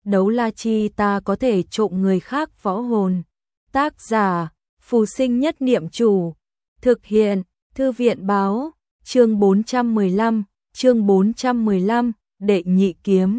đấu la chi ta có thể trộm người khác võ hồn. Tác giả, Phù Sinh Nhất Niệm Chủ. Thực hiện, Thư viện báo, chương 415, Đệ Nhị Kiếm.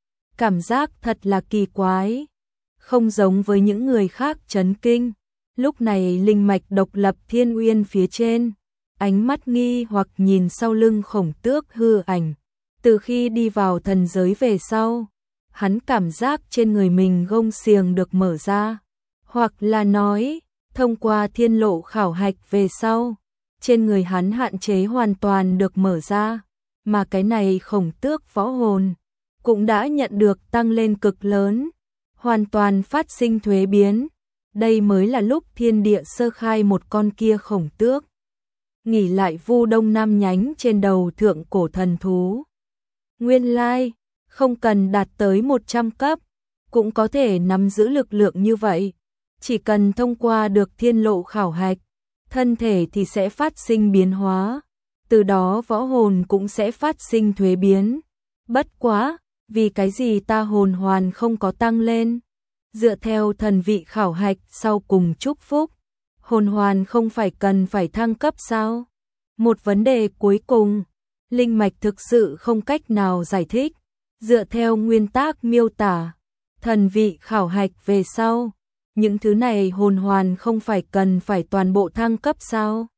Cảm giác thật là kỳ quái, không giống với những người khác chấn kinh. Lúc này linh mạch độc lập Thiên Uyên phía trên, ánh mắt nghi hoặc nhìn sau lưng Khổng Tước hư ảnh. Từ khi đi vào thần giới về sau, hắn cảm giác trên người mình gông xiềng được mở ra, hoặc là nói, thông qua thiên lộ khảo hạch về sau, trên người hắn hạn chế hoàn toàn được mở ra, mà cái này Khổng Tước võ hồn cũng đã nhận được tăng lên cực lớn, hoàn toàn phát sinh thuế biến. Đây mới là lúc thiên địa sơ khai một con kia Khổng Tước nghỉ lại Vu Đông Nam nhánh trên đầu thượng cổ thần thú. Nguyên lai, không cần đạt tới 100 cấp, cũng có thể nắm giữ lực lượng như vậy. Chỉ cần thông qua được thiên lộ khảo hạch, thân thể thì sẽ phát sinh biến hóa, từ đó võ hồn cũng sẽ phát sinh thuế biến. Bất quá, vì cái gì ta hồn hoàn không có tăng lên? Dựa theo thần vị khảo hạch sau cùng chúc phúc, hồn hoàn không phải cần phải thăng cấp sao? Một vấn đề cuối cùng, linh mạch thực sự không cách nào giải thích. Dựa theo nguyên tắc miêu tả, thần vị khảo hạch về sau, những thứ này hồn hoàn không phải cần phải toàn bộ thăng cấp sao?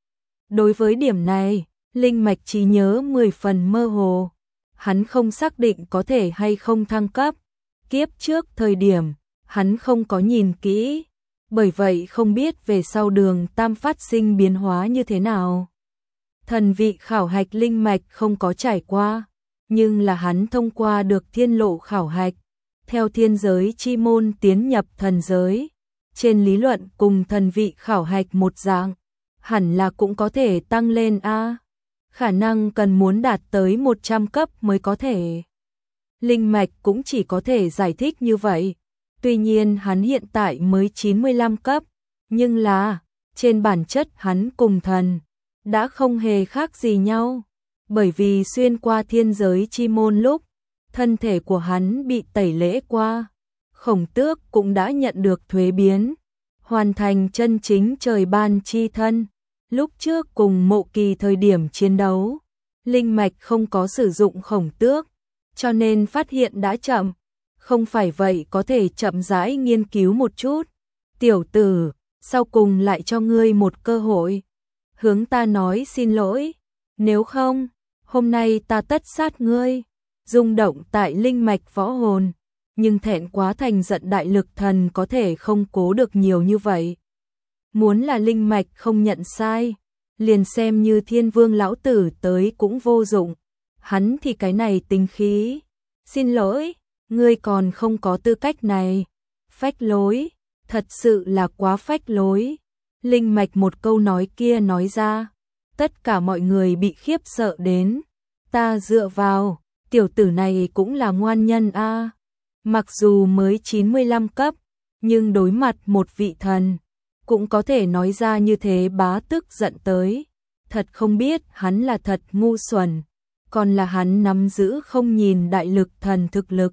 Đối với điểm này, linh mạch trí nhớ 10 phần mơ hồ, hắn không xác định có thể hay không thăng cấp. Kiếp trước thời điểm, hắn không có nhìn kỹ, bởi vậy không biết về sau đường tam phát sinh biến hóa như thế nào. Thần vị khảo hạch linh mạch không có trải qua, nhưng là hắn thông qua được thiên lộ khảo hạch, theo thiên giới chi môn tiến nhập thần giới. Trên lý luận cùng thần vị khảo hạch một dạng, hẳn là cũng có thể tăng lên a. Khả năng cần muốn đạt tới 100 cấp mới có thể. Linh mạch cũng chỉ có thể giải thích như vậy. Tuy nhiên hắn hiện tại mới 95 cấp, nhưng là, trên bản chất hắn cùng thần đã không hề khác gì nhau, bởi vì xuyên qua thiên giới chi môn lúc, thân thể của hắn bị tẩy lễ qua, Khổng Tước cũng đã nhận được thuế biến, hoàn thành chân chính trời ban chi thân. Lúc trước cùng Mộ Kỳ thời điểm chiến đấu, linh mạch không có sử dụng Khổng Tước, cho nên phát hiện đã chậm, không phải vậy có thể chậm rãi nghiên cứu một chút. Tiểu tử, sau cùng lại cho ngươi một cơ hội. Hướng ta nói xin lỗi, nếu không, hôm nay ta tất sát ngươi. Rung động tại linh mạch võ hồn, nhưng thẹn quá thành giận đại lực thần có thể không cố được nhiều như vậy. Muốn là linh mạch không nhận sai, liền xem như Thiên Vương lão tử tới cũng vô dụng. Hắn thì cái này tính khí. Xin lỗi, ngươi còn không có tư cách này. Phách lối, thật sự là quá phách lối. Linh mạch một câu nói kia nói ra, tất cả mọi người bị khiếp sợ đến. Ta dựa vào, tiểu tử này cũng là ngoan nhân a. Mặc dù mới 95 cấp, nhưng đối mặt một vị thần, cũng có thể nói ra như thế bá tức giận tới. Thật không biết hắn là thật ngu xuẩn, còn là hắn nắm giữ không nhìn đại lực thần thực lực.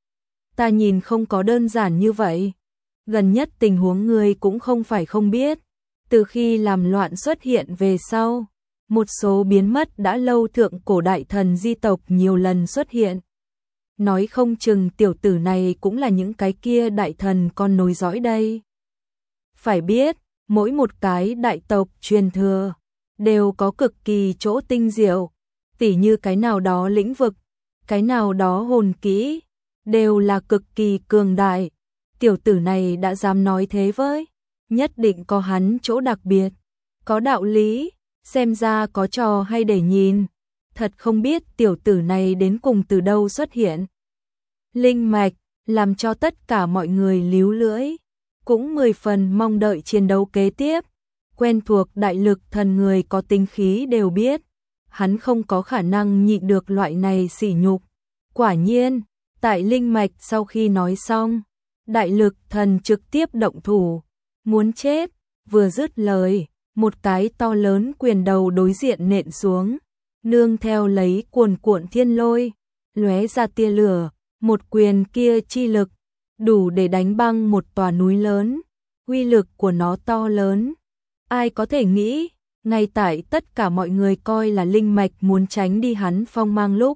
Ta nhìn không có đơn giản như vậy. Gần nhất tình huống ngươi cũng không phải không biết. Từ khi làm loạn xuất hiện về sau, một số biến mất đã lâu thượng cổ đại thần di tộc nhiều lần xuất hiện. Nói không chừng tiểu tử này cũng là những cái kia đại thần con nối dõi đây. Phải biết, mỗi một cái đại tộc truyền thừa đều có cực kỳ chỗ tinh diệu, tỉ như cái nào đó lĩnh vực, cái nào đó hồn kỹ, đều là cực kỳ cường đại. Tiểu tử này đã dám nói thế với, nhất định có hắn chỗ đặc biệt, có đạo lý, xem ra có trò hay để nhìn. Thật không biết tiểu tử này đến cùng từ đâu xuất hiện. Linh mạch làm cho tất cả mọi người líu lưỡi, cũng 10 phần mong đợi chiến đấu kế tiếp. Quen thuộc đại lực thần người có tinh khí đều biết, hắn không có khả năng nhịn được loại này sỉ nhục. Quả nhiên, tại linh mạch sau khi nói xong, đại lực thần trực tiếp động thủ, muốn chết. Vừa dứt lời, một cái to lớn quyền đầu đối diện nện xuống, nương theo lấy cuồn cuộn thiên lôi, lóe ra tia lửa, Một quyền kia chi lực, đủ để đánh băng một tòa núi lớn, uy lực của nó to lớn. Ai có thể nghĩ, ngay tại tất cả mọi người coi là linh mạch muốn tránh đi hắn phong mang lúc.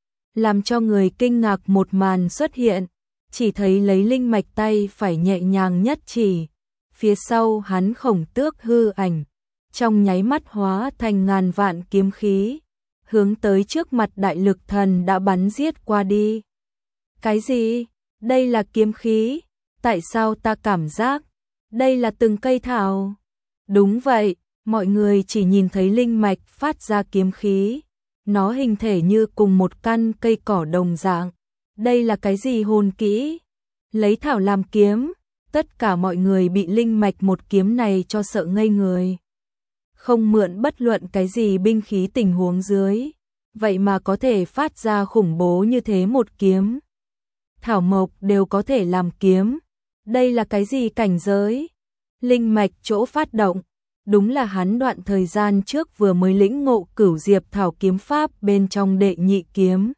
Làm cho người kinh ngạc một màn xuất hiện, chỉ thấy lấy linh mạch tay phải nhẹ nhàng nhất chỉ, phía sau hắn khổng tước hư ảnh, trong nháy mắt hóa thành ngàn vạn kiếm khí, hướng tới trước mặt đại lực thần đã bắn giết qua đi. Cái gì? Đây là kiếm khí? Tại sao ta cảm giác đây là từng cây thảo? Đúng vậy, mọi người chỉ nhìn thấy linh mạch phát ra kiếm khí, nó hình thể như cùng một căn cây cỏ đồng dạng. Đây là cái gì hồn kỹ? Lấy thảo làm kiếm, tất cả mọi người bị linh mạch một kiếm này cho sợ ngây người. Không mượn bất luận cái gì binh khí tình huống dưới, vậy mà có thể phát ra khủng bố như thế một kiếm. Thảo mộc đều có thể làm kiếm, đây là cái gì cảnh giới? Linh mạch chỗ phát động, đúng là hắn đoạn thời gian trước vừa mới lĩnh ngộ Cửu Diệp Thảo kiếm pháp bên trong đệ nhị kiếm.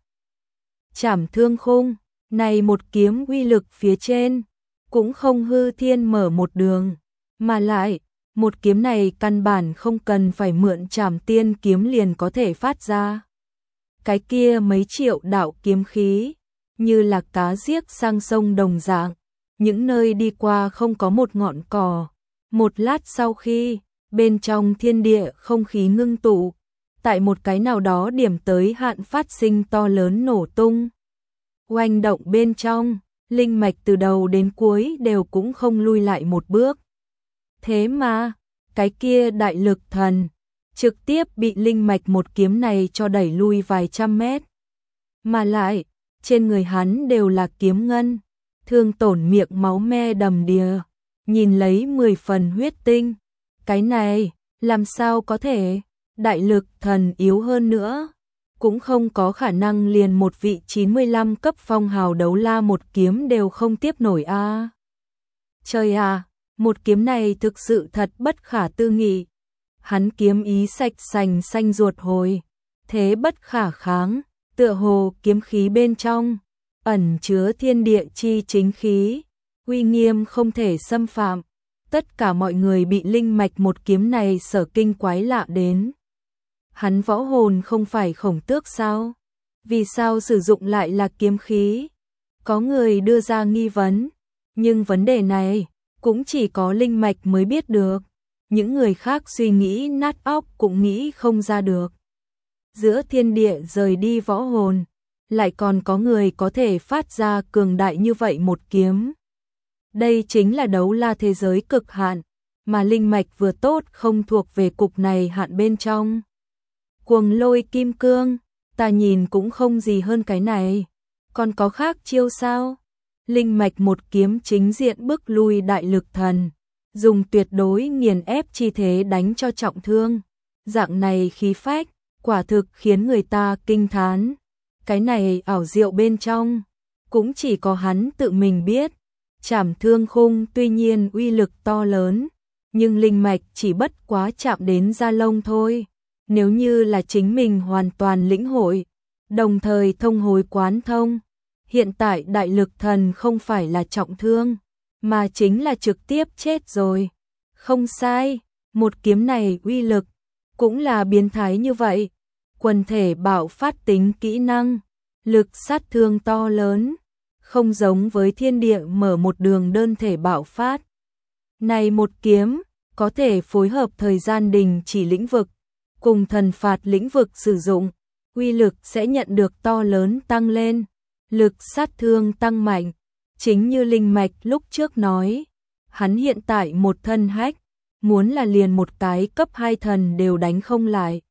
Trảm Thương Khung, này một kiếm uy lực phía trên, cũng không hư thiên mở một đường, mà lại, một kiếm này căn bản không cần phải mượn Trảm Tiên kiếm liền có thể phát ra. Cái kia mấy triệu đạo kiếm khí, như là cá giết sang sông đồng dạng, những nơi đi qua không có một ngọn cỏ. Một lát sau khi, bên trong thiên địa không khí ngưng tụ, tại một cái nào đó điểm tới hạn phát sinh to lớn nổ tung. Oanh động bên trong, linh mạch từ đầu đến cuối đều cũng không lui lại một bước. Thế mà, cái kia đại lực thần, trực tiếp bị linh mạch một kiếm này cho đẩy lui vài trăm mét. Mà lại, trên người hắn đều là kiếm ngân, thương tổn miệng máu me đầm đìa, nhìn lấy 10 phần huyết tinh. Cái này, làm sao có thể, đại lực thần yếu hơn nữa, cũng không có khả năng liền một vị 95 cấp phong hào đấu la một kiếm đều không tiếp nổi a. Trời à, một kiếm này thực sự thật bất khả tư nghị. Hắn kiếm ý sạch sành xanh ruột hồi, thế bất khả kháng, tựa hồ kiếm khí bên trong ẩn chứa thiên địa chi chính khí, uy nghiêm không thể xâm phạm. Tất cả mọi người bị linh mạch một kiếm này sở kinh quái lạ đến. Hắn võ hồn không phải khổng tước sao? Vì sao sử dụng lại là kiếm khí? Có người đưa ra nghi vấn, nhưng vấn đề này cũng chỉ có linh mạch mới biết được. Những người khác suy nghĩ nát óc cũng nghĩ không ra được. Giữa thiên địa rời đi võ hồn, lại còn có người có thể phát ra cường đại như vậy một kiếm. Đây chính là đấu la thế giới cực hạn, mà linh mạch vừa tốt không thuộc về cục này hạn bên trong. Cuồng lôi kim cương, ta nhìn cũng không gì hơn cái này. Còn có khác chiêu sao? Linh mạch một kiếm chính diện bức lui đại lực thần, dùng tuyệt đối nghiền ép chi thế đánh cho trọng thương. Dạng này khí phách, quả thực khiến người ta kinh thán. Cái này ảo diệu bên trong, cũng chỉ có hắn tự mình biết. Trảm Thương Khung tuy nhiên uy lực to lớn, nhưng linh mạch chỉ bất quá chạm đến da lông thôi. Nếu như là chính mình hoàn toàn lĩnh hội, đồng thời thông hối quán thông, hiện tại đại lực thần không phải là trọng thương, mà chính là trực tiếp chết rồi. Không sai, một kiếm này uy lực, cũng là biến thái như vậy. Quần thể bạo phát tính kỹ năng, lực sát thương to lớn, không giống với thiên địa mở một đường đơn thể bạo phát. Này một kiếm, có thể phối hợp thời gian đình chỉ lĩnh vực, cùng thần phạt lĩnh vực sử dụng, uy lực sẽ nhận được to lớn tăng lên, lực sát thương tăng mạnh. Chính như linh mạch lúc trước nói, hắn hiện tại một thân hách, muốn là liền một cái cấp 2 thần đều đánh không lại.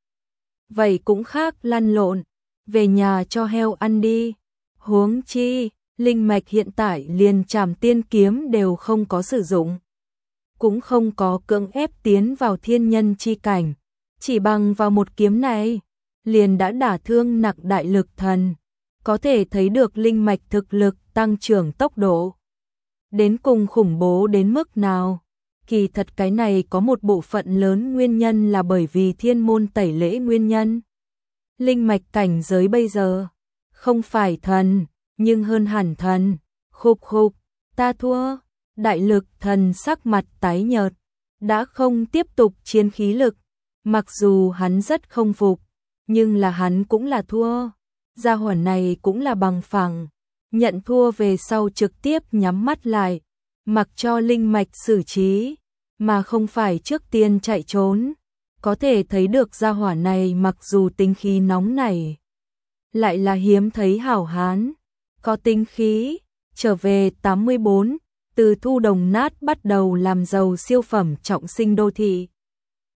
Vậy cũng khác lăn lộn, về nhà cho heo ăn đi. Huống chi, linh mạch hiện tại liền Trảm Tiên kiếm đều không có sử dụng, cũng không có cưỡng ép tiến vào thiên nhân chi cảnh, chỉ bằng vào một kiếm này, liền đã đả thương nặng đại lực thần, có thể thấy được linh mạch thực lực tăng trưởng tốc độ đến cùng khủng bố đến mức nào. Kỳ thật cái này có một bộ phận lớn nguyên nhân là bởi vì thiên môn tẩy lễ nguyên nhân. Linh mạch cảnh giới bây giờ không phải thần, nhưng hơn hẳn thần. Khục khục, ta thua. Đại lực thần sắc mặt tái nhợt, đã không tiếp tục chiến khí lực, mặc dù hắn rất không phục, nhưng là hắn cũng là thua. Gia hỏa này cũng là bằng phẳng, nhận thua về sau trực tiếp nhắm mắt lại, mặc cho linh mạch xử trí, mà không phải trước tiên chạy trốn. Có thể thấy được gia hỏa này mặc dù tính khí nóng nảy, lại là hiếm thấy hảo hán, có tính khí. Trở về 84, từ thu đồng nát bắt đầu làm giàu siêu phẩm trọng sinh đô thị.